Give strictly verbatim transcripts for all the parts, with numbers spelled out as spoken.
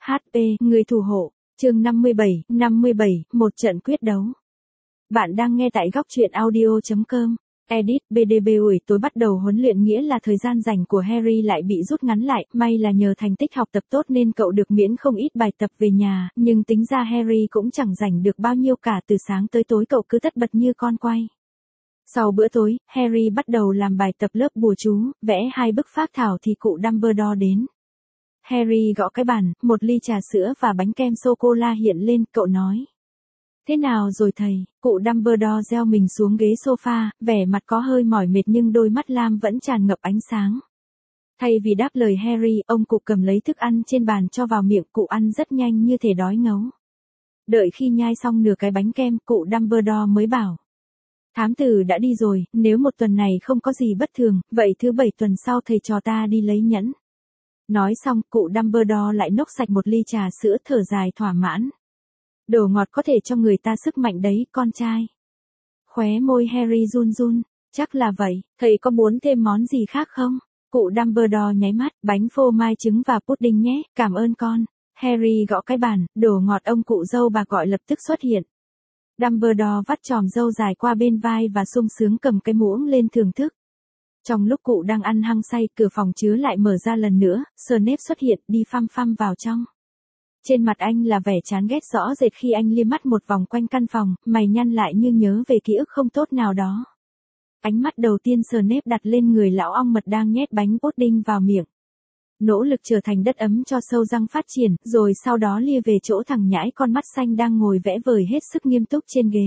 hát pê, người thủ hộ, chương năm mươi bảy, năm mươi bảy, một trận quyết đấu. Bạn đang nghe tại góc truyện audio chấm com. Edit, bê đê bê buổi tối bắt đầu huấn luyện nghĩa là thời gian rảnh của Harry lại bị rút ngắn lại, may là nhờ thành tích học tập tốt nên cậu được miễn không ít bài tập về nhà, nhưng tính ra Harry cũng chẳng rảnh được bao nhiêu cả, từ sáng tới tối cậu cứ tất bật như con quay. Sau bữa tối, Harry bắt đầu làm bài tập lớp bùa chú, vẽ hai bức phác thảo thì cụ Dumbledore đến. Harry gõ cái bàn, một ly trà sữa và bánh kem sô-cô-la hiện lên, cậu nói. Thế nào rồi thầy? Cụ Dumbledore gieo mình xuống ghế sofa, vẻ mặt có hơi mỏi mệt nhưng đôi mắt lam vẫn tràn ngập ánh sáng. Thay vì đáp lời Harry, ông cụ cầm lấy thức ăn trên bàn cho vào miệng, cụ ăn rất nhanh như thể đói ngấu. Đợi khi nhai xong nửa cái bánh kem, cụ Dumbledore mới bảo. Thám tử đã đi rồi, nếu một tuần này không có gì bất thường, vậy thứ bảy tuần sau thầy trò ta đi lấy nhẫn. Nói xong, cụ Dumbledore lại nốc sạch một ly trà sữa, thở dài thỏa mãn. Đồ ngọt có thể cho người ta sức mạnh đấy, con trai. Khóe môi Harry run run, chắc là vậy, thầy có muốn thêm món gì khác không? Cụ Dumbledore nháy mắt, bánh phô mai trứng và pudding nhé, cảm ơn con. Harry gõ cái bàn, đồ ngọt ông cụ dâu bà gọi lập tức xuất hiện. Dumbledore vắt chòm râu dài qua bên vai và sung sướng cầm cái muỗng lên thưởng thức. Trong lúc cụ đang ăn hăng say, cửa phòng chứa lại mở ra lần nữa, Snape xuất hiện, đi phăm phăm vào trong. Trên mặt anh là vẻ chán ghét rõ rệt khi anh liếc mắt một vòng quanh căn phòng, mày nhăn lại như nhớ về ký ức không tốt nào đó. Ánh mắt đầu tiên Snape đặt lên người lão ong mật đang nhét bánh pudding vào miệng. Nỗ lực trở thành đất ấm cho sâu răng phát triển, rồi sau đó lia về chỗ thằng nhãi con mắt xanh đang ngồi vẽ vời hết sức nghiêm túc trên ghế.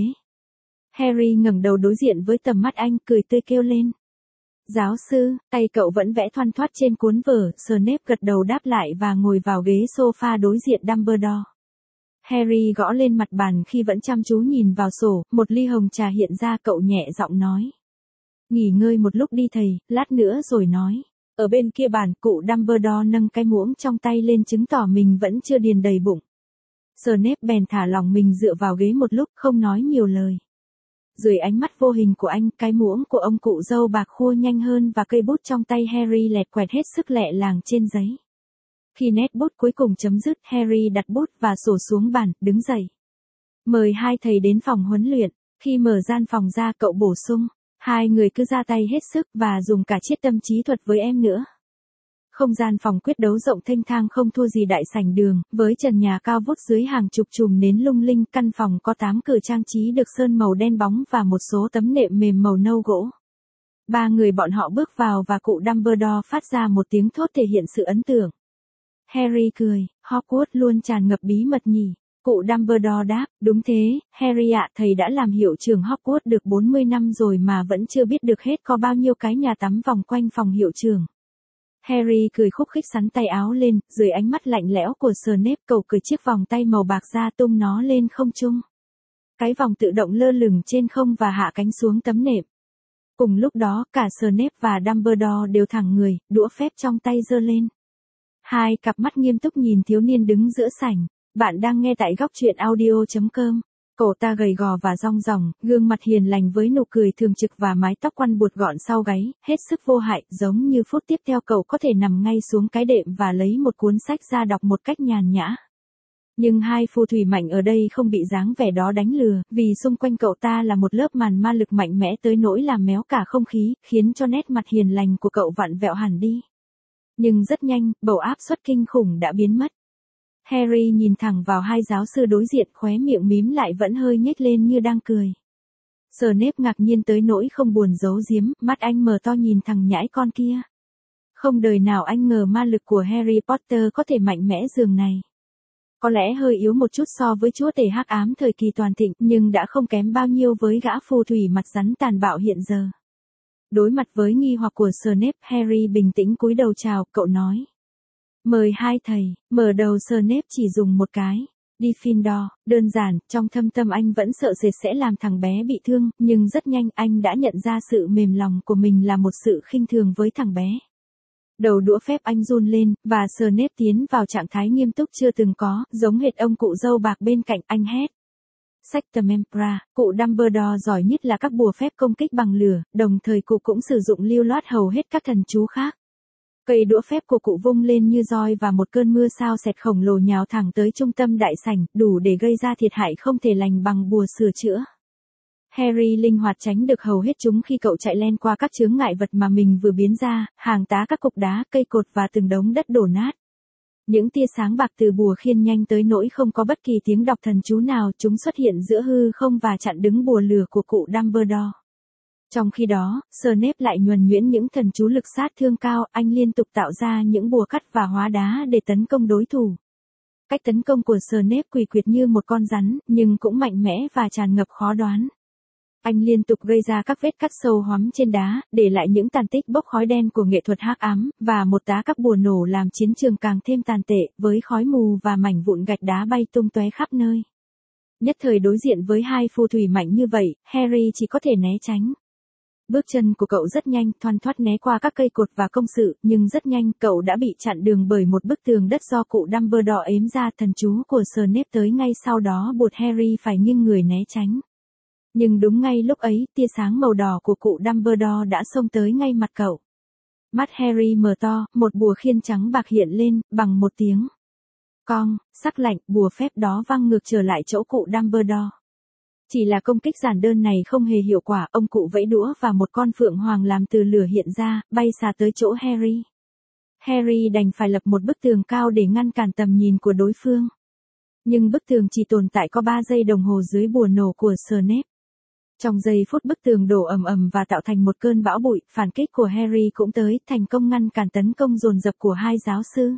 Harry ngẩng đầu đối diện với tầm mắt anh, cười tươi kêu lên. Giáo sư, tay cậu vẫn vẽ thoăn thoắt trên cuốn vở, Snape gật đầu đáp lại và ngồi vào ghế sofa đối diện Dumbledore. Harry gõ lên mặt bàn khi vẫn chăm chú nhìn vào sổ, một ly hồng trà hiện ra, cậu nhẹ giọng nói. Nghỉ ngơi một lúc đi thầy, lát nữa rồi nói. Ở bên kia bàn, cụ Dumbledore nâng cái muỗng trong tay lên chứng tỏ mình vẫn chưa điền đầy bụng. Snape bèn thả lỏng mình dựa vào ghế một lúc, không nói nhiều lời. Dưới ánh mắt vô hình của anh, cái muỗng của ông cụ dâu bạc khua nhanh hơn và cây bút trong tay Harry lẹt quẹt hết sức lẹ làng trên giấy. Khi nét bút cuối cùng chấm dứt, Harry đặt bút và sổ xuống bàn, đứng dậy. Mời hai thầy đến phòng huấn luyện. Khi mở gian phòng ra, cậu bổ sung. Hai người cứ ra tay hết sức và dùng cả chiết tâm trí thuật với em nữa. Không gian phòng quyết đấu rộng thênh thang không thua gì đại sảnh đường, với trần nhà cao vút dưới hàng chục chùm nến lung linh, căn phòng có tám cửa trang trí được sơn màu đen bóng và một số tấm nệm mềm màu nâu gỗ. Ba người bọn họ bước vào và cụ Dumbledore phát ra một tiếng thốt thể hiện sự ấn tượng. Harry cười, Hogwarts luôn tràn ngập bí mật nhỉ. Cụ Dumbledore đáp, đúng thế, Harry ạ, thầy đã làm hiệu trưởng Hogwarts được bốn mươi năm rồi mà vẫn chưa biết được hết có bao nhiêu cái nhà tắm vòng quanh phòng hiệu trưởng. Harry cười khúc khích sắn tay áo lên, dưới ánh mắt lạnh lẽo của Snape, cậu cởi chiếc vòng tay màu bạc ra tung nó lên không trung. Cái vòng tự động lơ lửng trên không và hạ cánh xuống tấm nệm. Cùng lúc đó, cả Snape và Dumbledore đều thẳng người, đũa phép trong tay giơ lên. Hai cặp mắt nghiêm túc nhìn thiếu niên đứng giữa sảnh. Bạn đang nghe tại góc truyện audio chấm com. Cổ ta gầy gò và rong ròng, gương mặt hiền lành với nụ cười thường trực và mái tóc quăn buột gọn sau gáy, hết sức vô hại, giống như phút tiếp theo cậu có thể nằm ngay xuống cái đệm và lấy một cuốn sách ra đọc một cách nhàn nhã. Nhưng hai phù thủy mạnh ở đây không bị dáng vẻ đó đánh lừa, vì xung quanh cậu ta là một lớp màn ma lực mạnh mẽ tới nỗi làm méo cả không khí, khiến cho nét mặt hiền lành của cậu vặn vẹo hẳn đi. Nhưng rất nhanh, bầu áp suất kinh khủng đã biến mất. Harry nhìn thẳng vào hai giáo sư đối diện, khóe miệng mím lại vẫn hơi nhếch lên như đang cười. Snape ngạc nhiên tới nỗi không buồn giấu giếm, mắt anh mở to nhìn thằng nhãi con kia. Không đời nào anh ngờ ma lực của Harry Potter có thể mạnh mẽ dường này. Có lẽ hơi yếu một chút so với chúa tể hắc ám thời kỳ toàn thịnh, nhưng đã không kém bao nhiêu với gã phù thủy mặt rắn tàn bạo hiện giờ. Đối mặt với nghi hoặc của Snape, Harry bình tĩnh cúi đầu chào, cậu nói. Mời hai thầy, mở đầu Snape chỉ dùng một cái. Gryffindor, đơn giản, trong thâm tâm anh vẫn sợ sệt sẽ làm thằng bé bị thương, nhưng rất nhanh anh đã nhận ra sự mềm lòng của mình là một sự khinh thường với thằng bé. Đầu đũa phép anh run lên, và Snape tiến vào trạng thái nghiêm túc chưa từng có, giống hệt ông cụ dâu bạc bên cạnh, anh hét. Sectumempra, cụ Dumbledore giỏi nhất là các bùa phép công kích bằng lửa, đồng thời cụ cũng sử dụng lưu loát hầu hết các thần chú khác. Cây đũa phép của cụ vung lên như roi và một cơn mưa sao sệt khổng lồ nhào thẳng tới trung tâm đại sảnh, đủ để gây ra thiệt hại không thể lành bằng bùa sửa chữa. Harry linh hoạt tránh được hầu hết chúng khi cậu chạy len qua các chướng ngại vật mà mình vừa biến ra, hàng tá các cục đá, cây cột và từng đống đất đổ nát. Những tia sáng bạc từ bùa khiên nhanh tới nỗi không có bất kỳ tiếng đọc thần chú nào, chúng xuất hiện giữa hư không và chặn đứng bùa lửa của cụ Dumbledore. Trong khi đó, Snape lại nhuần nhuyễn những thần chú lực sát thương cao, anh liên tục tạo ra những bùa cắt và hóa đá để tấn công đối thủ. Cách tấn công của Snape quỷ quyệt như một con rắn, nhưng cũng mạnh mẽ và tràn ngập khó đoán. Anh liên tục gây ra các vết cắt sâu hoắm trên đá, để lại những tàn tích bốc khói đen của nghệ thuật hắc ám, và một tá các bùa nổ làm chiến trường càng thêm tàn tệ, với khói mù và mảnh vụn gạch đá bay tung tóe khắp nơi. Nhất thời đối diện với hai phù thủy mạnh như vậy, Harry chỉ có thể né tránh. Bước chân của cậu rất nhanh, thoăn thoắt né qua các cây cột và công sự, nhưng rất nhanh cậu đã bị chặn đường bởi một bức tường đất do cụ Dumbledore ếm ra. Thần chú của Snape tới ngay sau đó buộc Harry phải nghiêng người né tránh. Nhưng đúng ngay lúc ấy, tia sáng màu đỏ của cụ Dumbledore đã xông tới ngay mặt cậu. Mắt Harry mở to, một bùa khiên trắng bạc hiện lên, bằng một tiếng cong, sắc lạnh, bùa phép đó văng ngược trở lại chỗ cụ Dumbledore. Chỉ là công kích giản đơn này không hề hiệu quả, ông cụ vẫy đũa và một con phượng hoàng làm từ lửa hiện ra, bay xà tới chỗ Harry. Harry đành phải lập một bức tường cao để ngăn cản tầm nhìn của đối phương. Nhưng bức tường chỉ tồn tại có ba giây đồng hồ dưới bùa nổ của Snape. Trong giây phút bức tường đổ ầm ầm và tạo thành một cơn bão bụi, phản kích của Harry cũng tới, thành công ngăn cản tấn công dồn dập của hai giáo sư.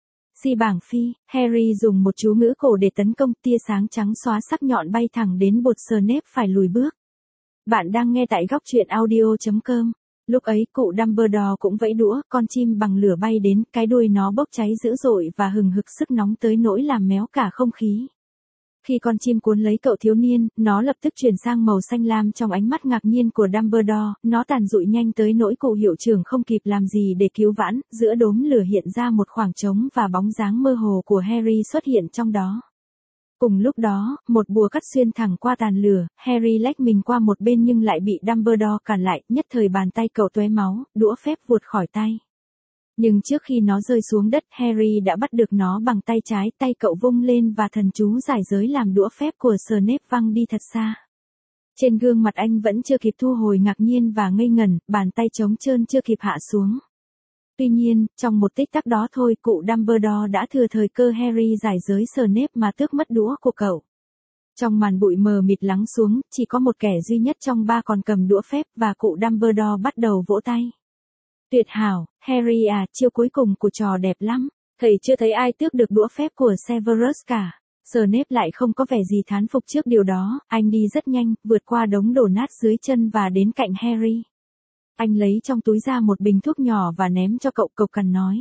Si bảng phi, Harry dùng một chú ngữ cổ để tấn công, tia sáng trắng xóa sắc nhọn bay thẳng đến bột Snape phải lùi bước. Bạn đang nghe tại góc truyện audio chấm com. Lúc ấy, cụ Dumbledore cũng vẫy đũa, con chim bằng lửa bay đến, cái đuôi nó bốc cháy dữ dội và hừng hực sức nóng tới nỗi làm méo cả không khí. Khi con chim cuốn lấy cậu thiếu niên, nó lập tức chuyển sang màu xanh lam trong ánh mắt ngạc nhiên của Dumbledore, nó tàn rụi nhanh tới nỗi cụ hiệu trưởng không kịp làm gì để cứu vãn, giữa đốm lửa hiện ra một khoảng trống và bóng dáng mơ hồ của Harry xuất hiện trong đó. Cùng lúc đó, một bùa cắt xuyên thẳng qua tàn lửa, Harry lách mình qua một bên nhưng lại bị Dumbledore cản lại, nhất thời bàn tay cậu tóe máu, đũa phép vụt khỏi tay. Nhưng trước khi nó rơi xuống đất, Harry đã bắt được nó bằng tay trái, tay cậu vung lên và thần chú giải giới làm đũa phép của Snape văng đi thật xa. Trên gương mặt anh vẫn chưa kịp thu hồi ngạc nhiên và ngây ngẩn, bàn tay trống trơn chưa kịp hạ xuống. Tuy nhiên, trong một tích tắc đó thôi, cụ Dumbledore đã thừa thời cơ Harry giải giới Snape mà tước mất đũa của cậu. Trong màn bụi mờ mịt lắng xuống, chỉ có một kẻ duy nhất trong ba còn cầm đũa phép và cụ Dumbledore bắt đầu vỗ tay. Tuyệt hảo, Harry à, chiêu cuối cùng của trò đẹp lắm. Thầy chưa thấy ai tước được đũa phép của Severus cả. Snape lại không có vẻ gì thán phục trước điều đó, anh đi rất nhanh, vượt qua đống đổ nát dưới chân và đến cạnh Harry. Anh lấy trong túi ra một bình thuốc nhỏ và ném cho cậu, cộc cằn nói.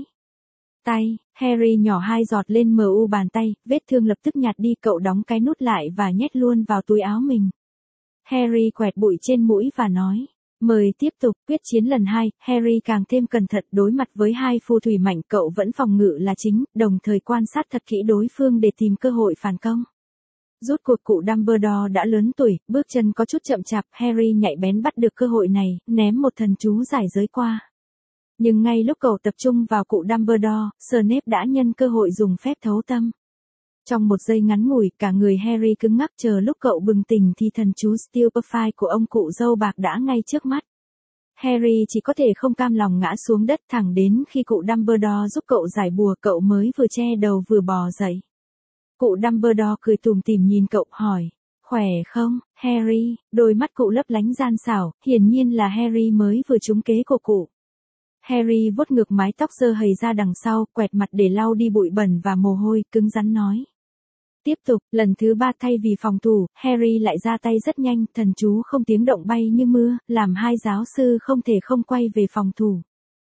Tay, Harry nhỏ hai giọt lên mờ u bàn tay, vết thương lập tức nhạt đi, cậu đóng cái nút lại và nhét luôn vào túi áo mình. Harry quẹt bụi trên mũi và nói. Mời tiếp tục, quyết chiến lần hai, Harry càng thêm cẩn thận đối mặt với hai phù thủy mạnh, cậu vẫn phòng ngự là chính, đồng thời quan sát thật kỹ đối phương để tìm cơ hội phản công. Rút cuộc cụ Dumbledore đã lớn tuổi, bước chân có chút chậm chạp, Harry nhạy bén bắt được cơ hội này, ném một thần chú giải giới qua. Nhưng ngay lúc cậu tập trung vào cụ Dumbledore, Snape đã nhân cơ hội dùng phép thấu tâm. Trong một giây ngắn ngủi, cả người Harry cứng ngắc, chờ lúc cậu bừng tỉnh thì thần chú Stupefy của ông cụ dâu bạc đã ngay trước mắt. Harry chỉ có thể không cam lòng ngã xuống đất, thẳng đến khi cụ Dumbledore giúp cậu giải bùa, cậu mới vừa che đầu vừa bò dậy. Cụ Dumbledore cười tủm tỉm nhìn cậu, hỏi, khỏe không, Harry? Đôi mắt cụ lấp lánh gian xảo, hiển nhiên là Harry mới vừa trúng kế của cụ. Harry vuốt ngược mái tóc rơ hầy ra đằng sau, quẹt mặt để lau đi bụi bẩn và mồ hôi, cứng rắn nói. Tiếp tục, lần thứ ba thay vì phòng thủ, Harry lại ra tay rất nhanh, thần chú không tiếng động bay như mưa, làm hai giáo sư không thể không quay về phòng thủ.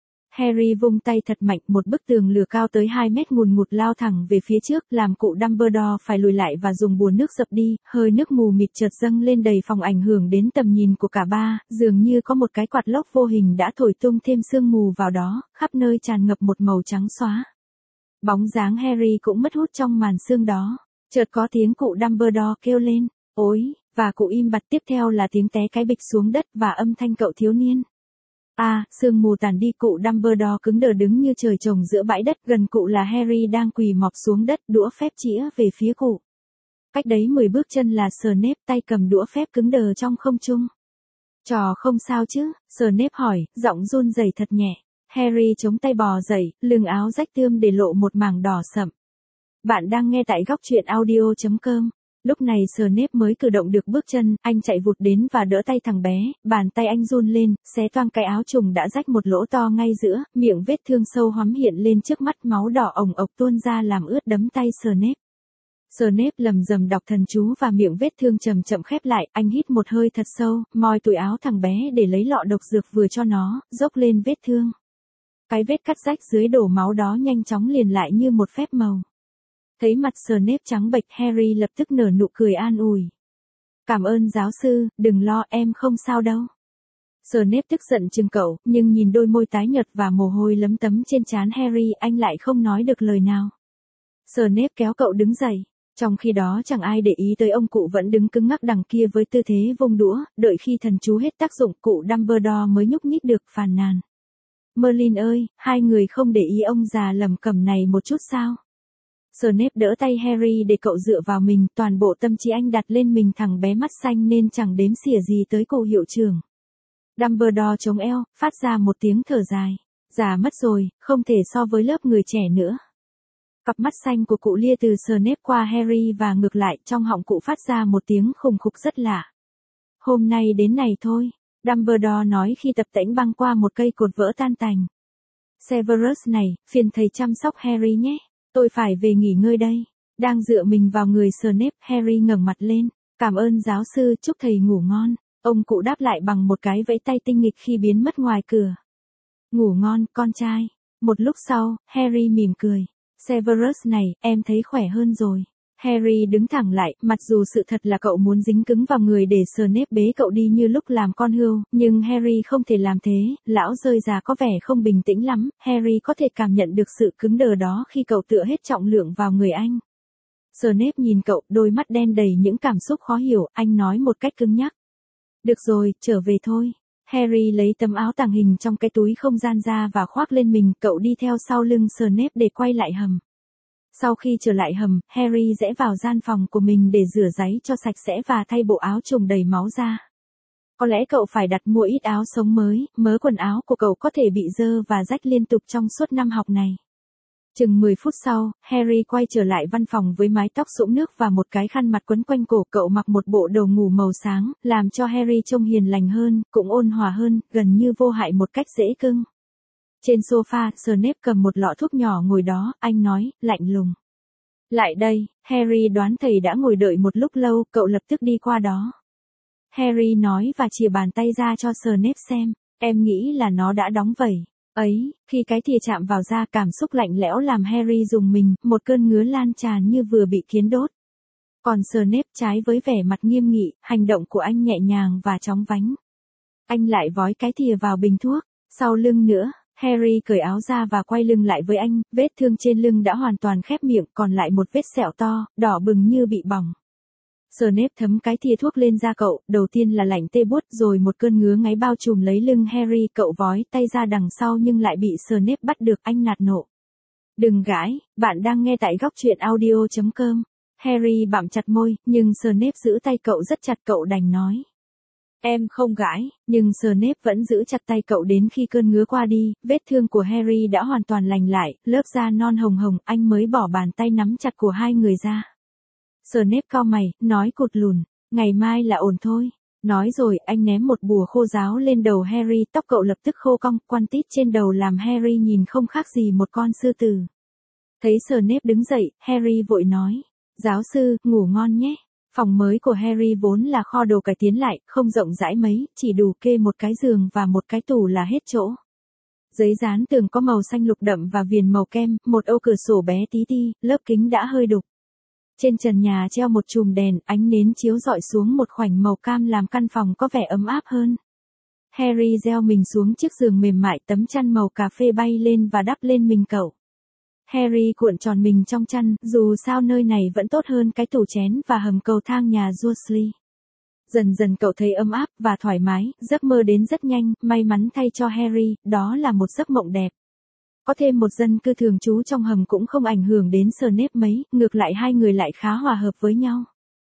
Harry vung tay thật mạnh, một bức tường lửa cao tới hai mét ngùn ngụt lao thẳng về phía trước, làm cụ Dumbledore phải lùi lại và dùng bùa nước dập đi, hơi nước mù mịt chợt dâng lên đầy phòng ảnh hưởng đến tầm nhìn của cả ba, dường như có một cái quạt lốc vô hình đã thổi tung thêm sương mù vào đó, khắp nơi tràn ngập một màu trắng xóa. Bóng dáng Harry cũng mất hút trong màn sương đó. Chợt có tiếng cụ Dumbledore kêu lên, ối, và cụ im bặt, tiếp theo là tiếng té cái bịch xuống đất và âm thanh cậu thiếu niên. À, sương mù tàn đi, cụ Dumbledore cứng đờ đứng như trời trồng giữa bãi đất, gần cụ là Harry đang quỳ mọp xuống đất, đũa phép chĩa về phía cụ. Cách đấy mười bước chân là Snape, tay cầm đũa phép cứng đờ trong không trung. Trò không sao chứ? Snape hỏi, giọng run rẩy thật nhẹ. Harry chống tay bò dậy, lưng áo rách tươm để lộ một mảng đỏ sậm. Bạn đang nghe tại góc truyện audio chấm com. Lúc này Snape mới cử động được bước chân, anh chạy vụt đến và đỡ tay thằng bé, bàn tay anh run lên, xé toang cái áo trùng đã rách một lỗ to ngay giữa, miệng vết thương sâu hoắm hiện lên trước mắt, máu đỏ ồng ộc tuôn ra làm ướt đấm tay Snape. Snape lầm rầm đọc thần chú và miệng vết thương chậm chậm khép lại, anh hít một hơi thật sâu, moi túi áo thằng bé để lấy lọ độc dược vừa cho nó, dốc lên vết thương. Cái vết cắt rách dưới đổ máu đó nhanh chóng liền lại như một phép màu. Thấy mặt Snape trắng bệch, Harry lập tức nở nụ cười an ủi. Cảm ơn giáo sư, đừng lo, em không sao đâu. Snape tức giận chừng cậu, nhưng nhìn đôi môi tái nhợt và mồ hôi lấm tấm trên trán Harry, anh lại không nói được lời nào. Snape kéo cậu đứng dậy. Trong khi đó chẳng ai để ý tới ông cụ vẫn đứng cứng ngắc đằng kia với tư thế vung đũa, đợi khi thần chú hết tác dụng, cụ Dumbledore mới nhúc nhích được, phàn nàn. Merlin ơi, hai người không để ý ông già lầm cẩm này một chút sao? Snape đỡ tay Harry để cậu dựa vào mình, toàn bộ tâm trí anh đặt lên mình thằng bé mắt xanh nên chẳng đếm xỉa gì tới cụ hiệu trưởng. Dumbledore chống eo, phát ra một tiếng thở dài. Già mất rồi, không thể so với lớp người trẻ nữa. Cặp mắt xanh của cụ lia từ Snape qua Harry và ngược lại, trong họng cụ phát ra một tiếng khùng khục rất lạ. Hôm nay đến này thôi, Dumbledore nói khi tập tễnh băng qua một cây cột vỡ tan tành. Severus này, phiền thầy chăm sóc Harry nhé, tôi phải về nghỉ ngơi đây. Đang dựa mình vào người Snape, Harry ngẩng mặt lên. Cảm ơn giáo sư, chúc thầy ngủ ngon. Ông cụ đáp lại bằng một cái vẫy tay tinh nghịch khi biến mất ngoài cửa. Ngủ ngon, con trai. Một lúc sau, Harry mỉm cười. Severus này, em thấy khỏe hơn rồi. Harry đứng thẳng lại, mặc dù sự thật là cậu muốn dính cứng vào người để Snape bế cậu đi như lúc làm con hươu, nhưng Harry không thể làm thế, lão rơi già có vẻ không bình tĩnh lắm, Harry có thể cảm nhận được sự cứng đờ đó khi cậu tựa hết trọng lượng vào người anh. Snape nhìn cậu, đôi mắt đen đầy những cảm xúc khó hiểu, anh nói một cách cứng nhắc. Được rồi, trở về thôi. Harry lấy tấm áo tàng hình trong cái túi không gian ra và khoác lên mình, cậu đi theo sau lưng Snape để quay lại hầm. Sau khi trở lại hầm, Harry rẽ vào gian phòng của mình để rửa ráy cho sạch sẽ và thay bộ áo trùng đầy máu ra. Có lẽ cậu phải đặt mua ít áo sống mới, mớ quần áo của cậu có thể bị dơ và rách liên tục trong suốt năm học này. Chừng mười phút sau, Harry quay trở lại văn phòng với mái tóc sũng nước và một cái khăn mặt quấn quanh cổ. Cậu mặc một bộ đồ ngủ màu sáng, làm cho Harry trông hiền lành hơn, cũng ôn hòa hơn, gần như vô hại một cách dễ cưng. Trên sofa, Snape cầm một lọ thuốc nhỏ ngồi đó, anh nói, lạnh lùng. Lại đây, Harry đoán thầy đã ngồi đợi một lúc lâu, cậu lập tức đi qua đó. Harry nói và chìa bàn tay ra cho Snape xem, em nghĩ là nó đã đóng vẩy. Ấy, khi cái thìa chạm vào da, cảm xúc lạnh lẽo làm Harry rùng mình, một cơn ngứa lan tràn như vừa bị kiến đốt. Còn Snape, trái với vẻ mặt nghiêm nghị, hành động của anh nhẹ nhàng và chóng vánh. Anh lại vói cái thìa vào bình thuốc, sau lưng nữa. Harry cởi áo ra và quay lưng lại với anh, vết thương trên lưng đã hoàn toàn khép miệng, còn lại một vết sẹo to, đỏ bừng như bị bỏng. Snape thấm cái thìa thuốc lên da cậu, đầu tiên là lạnh tê buốt rồi một cơn ngứa ngáy bao trùm lấy lưng Harry, cậu vói tay ra đằng sau nhưng lại bị Snape bắt được, anh nạt nộ. Đừng gãi, bạn đang nghe tại góc truyện audio chấm com. Harry bặm chặt môi, nhưng Snape giữ tay cậu rất chặt, cậu đành nói. Em không gãi, nhưng Snape vẫn giữ chặt tay cậu đến khi cơn ngứa qua đi, vết thương của Harry đã hoàn toàn lành lại, lớp da non hồng hồng, anh mới bỏ bàn tay nắm chặt của hai người ra. Snape cau mày, nói cụt lùn, ngày mai là ổn thôi. Nói rồi, anh ném một bùa khô giáo lên đầu Harry, tóc cậu lập tức khô cong, quăn tít trên đầu làm Harry nhìn không khác gì một con sư tử. Thấy Snape đứng dậy, Harry vội nói, giáo sư, ngủ ngon nhé. Phòng mới của Harry vốn là kho đồ cải tiến lại, không rộng rãi mấy, chỉ đủ kê một cái giường và một cái tủ là hết chỗ. Giấy dán tường có màu xanh lục đậm và viền màu kem, một ô cửa sổ bé tí ti, lớp kính đã hơi đục. Trên trần nhà treo một chùm đèn, ánh nến chiếu rọi xuống một khoảnh màu cam làm căn phòng có vẻ ấm áp hơn. Harry gieo mình xuống chiếc giường mềm mại, tấm chăn màu cà phê bay lên và đắp lên mình cậu. Harry cuộn tròn mình trong chăn, dù sao nơi này vẫn tốt hơn cái tủ chén và hầm cầu thang nhà Dursley. Dần dần cậu thấy ấm áp và thoải mái, giấc mơ đến rất nhanh, may mắn thay cho Harry, đó là một giấc mộng đẹp. Có thêm một dân cư thường trú trong hầm cũng không ảnh hưởng đến Snape mấy, ngược lại hai người lại khá hòa hợp với nhau.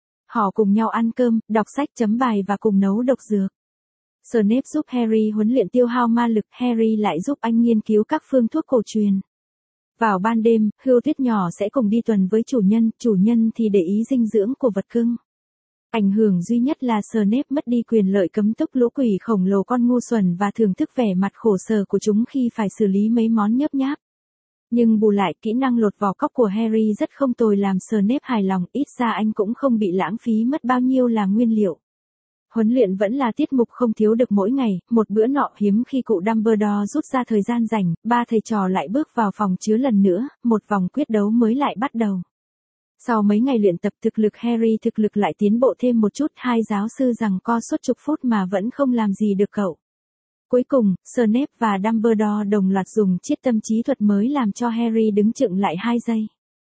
Họ cùng nhau ăn cơm, đọc sách, chấm bài và cùng nấu độc dược. Snape giúp Harry huấn luyện tiêu hao ma lực, Harry lại giúp anh nghiên cứu các phương thuốc cổ truyền. Vào ban đêm, Hươu Tuyết nhỏ sẽ cùng đi tuần với chủ nhân, chủ nhân thì để ý dinh dưỡng của vật cưng. Ảnh hưởng duy nhất là Snape mất đi quyền lợi cấm túc lũ quỷ khổng lồ con ngu xuẩn và thưởng thức vẻ mặt khổ sở của chúng khi phải xử lý mấy món nhớp nháp. Nhưng bù lại, kỹ năng lột vỏ cóc của Harry rất không tồi làm Snape hài lòng, ít ra anh cũng không bị lãng phí mất bao nhiêu là nguyên liệu. Huấn luyện vẫn là tiết mục không thiếu được mỗi ngày, một bữa nọ hiếm khi cụ Dumbledore rút ra thời gian rảnh, ba thầy trò lại bước vào phòng chứa lần nữa, một vòng quyết đấu mới lại bắt đầu. Sau mấy ngày luyện tập thực lực Harry thực lực lại tiến bộ thêm một chút, hai giáo sư giằng co suốt chục phút mà vẫn không làm gì được cậu. Cuối cùng, Snape và Dumbledore đồng loạt dùng chiết tâm trí thuật mới làm cho Harry đứng chững lại hai giây.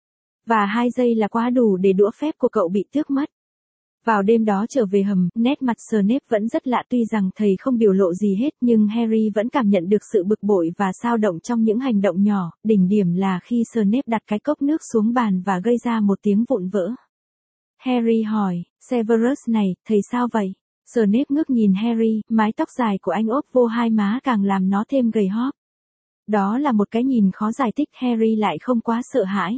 Và hai giây là quá đủ để đũa phép của cậu bị tước mất. Vào đêm đó trở về hầm, nét mặt Snape vẫn rất lạ, tuy rằng thầy không biểu lộ gì hết nhưng Harry vẫn cảm nhận được sự bực bội và xao động trong những hành động nhỏ, đỉnh điểm là khi Snape đặt cái cốc nước xuống bàn và gây ra một tiếng vụn vỡ. Harry hỏi, Severus này, thầy sao vậy? Snape ngước nhìn Harry, mái tóc dài của anh ốp vô hai má càng làm nó thêm gầy hóp. Đó là một cái nhìn khó giải thích, Harry lại không quá sợ hãi.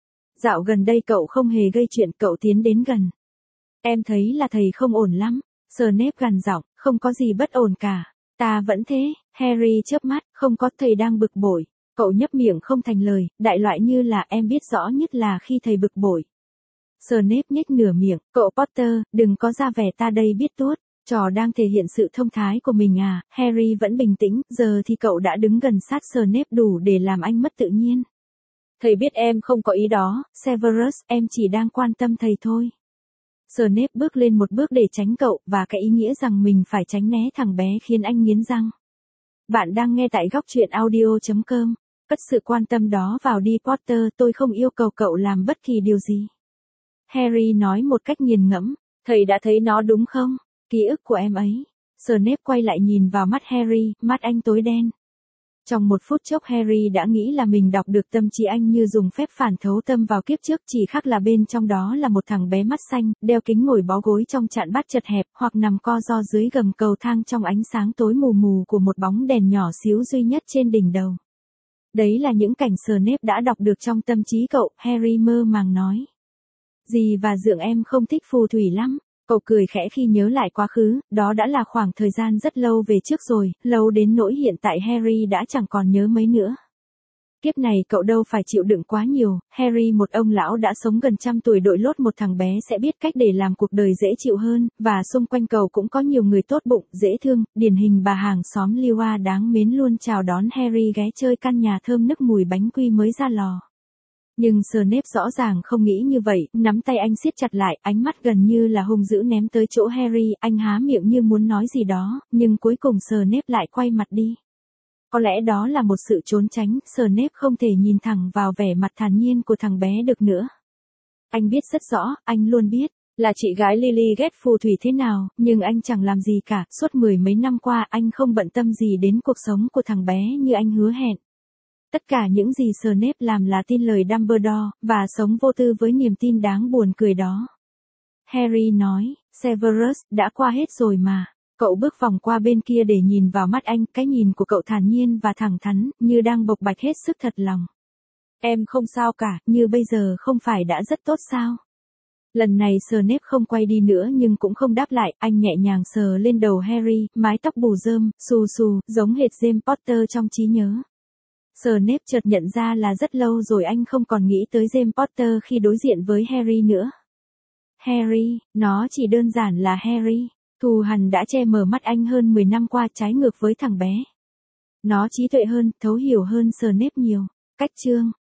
Dạo gần đây cậu không hề gây chuyện, cậu tiến đến gần. Em thấy là thầy không ổn lắm. Snape gằn giọng, không có gì bất ổn cả. Ta vẫn thế. Harry chớp mắt, không có, thầy đang bực bội. Cậu nhấp miệng không thành lời, đại loại như là em biết rõ nhất là khi thầy bực bội. Snape nhếch nửa miệng, cậu Potter, đừng có ra vẻ ta đây biết tốt. Trò đang thể hiện sự thông thái của mình à? Harry vẫn bình tĩnh, giờ thì cậu đã đứng gần sát Snape đủ để làm anh mất tự nhiên. Thầy biết em không có ý đó, Severus, em chỉ đang quan tâm thầy thôi. Snape bước lên một bước để tránh cậu, và cái ý nghĩa rằng mình phải tránh né thằng bé khiến anh nghiến răng. Bạn đang nghe tại góc truyện audio chấm com. Cất sự quan tâm đó vào đi Potter, tôi không yêu cầu cậu làm bất kỳ điều gì. Harry nói một cách nghiền ngẫm, thầy đã thấy nó đúng không? Ký ức của em ấy. Snape quay lại nhìn vào mắt Harry, mắt anh tối đen. Trong một phút chốc Harry đã nghĩ là mình đọc được tâm trí anh như dùng phép phản thấu tâm vào kiếp trước, chỉ khác là bên trong đó là một thằng bé mắt xanh, đeo kính ngồi bó gối trong chạn bát chật hẹp, hoặc nằm co ro dưới gầm cầu thang trong ánh sáng tối mù mù của một bóng đèn nhỏ xíu duy nhất trên đỉnh đầu. Đấy là những cảnh Snape đã đọc được trong tâm trí cậu, Harry mơ màng nói. Dì và dượng em không thích phù thủy lắm. Cậu cười khẽ khi nhớ lại quá khứ, đó đã là khoảng thời gian rất lâu về trước rồi, lâu đến nỗi hiện tại Harry đã chẳng còn nhớ mấy nữa. Kiếp này cậu đâu phải chịu đựng quá nhiều, Harry một ông lão đã sống gần trăm tuổi đội lốt một thằng bé sẽ biết cách để làm cuộc đời dễ chịu hơn, và xung quanh cậu cũng có nhiều người tốt bụng, dễ thương, điển hình bà hàng xóm Liwa đáng mến luôn chào đón Harry ghé chơi căn nhà thơm nức mùi bánh quy mới ra lò. Nhưng Snape rõ ràng không nghĩ như vậy, nắm tay anh siết chặt lại, ánh mắt gần như là hung dữ ném tới chỗ Harry, anh há miệng như muốn nói gì đó, nhưng cuối cùng Snape lại quay mặt đi. Có lẽ đó là một sự trốn tránh, Snape không thể nhìn thẳng vào vẻ mặt thản nhiên của thằng bé được nữa. Anh biết rất rõ, anh luôn biết, là chị gái Lily ghét phù thủy thế nào, nhưng anh chẳng làm gì cả, suốt mười mấy năm qua anh không bận tâm gì đến cuộc sống của thằng bé như anh hứa hẹn. Tất cả những gì Snape làm là tin lời Dumbledore, và sống vô tư với niềm tin đáng buồn cười đó. Harry nói, Severus, đã qua hết rồi mà. Cậu bước vòng qua bên kia để nhìn vào mắt anh, cái nhìn của cậu thản nhiên và thẳng thắn, như đang bộc bạch hết sức thật lòng. Em không sao cả, như bây giờ không phải đã rất tốt sao? Lần này Snape không quay đi nữa nhưng cũng không đáp lại, anh nhẹ nhàng sờ lên đầu Harry, mái tóc bù rơm, xù xù, giống hệt James Potter trong trí nhớ. Snape chợt nhận ra là rất lâu rồi anh không còn nghĩ tới James Potter khi đối diện với Harry nữa. Harry, nó chỉ đơn giản là Harry. Thù hằn đã che mờ mắt anh hơn mười năm qua, trái ngược với thằng bé. Nó trí tuệ hơn, thấu hiểu hơn Snape nhiều. Cách chương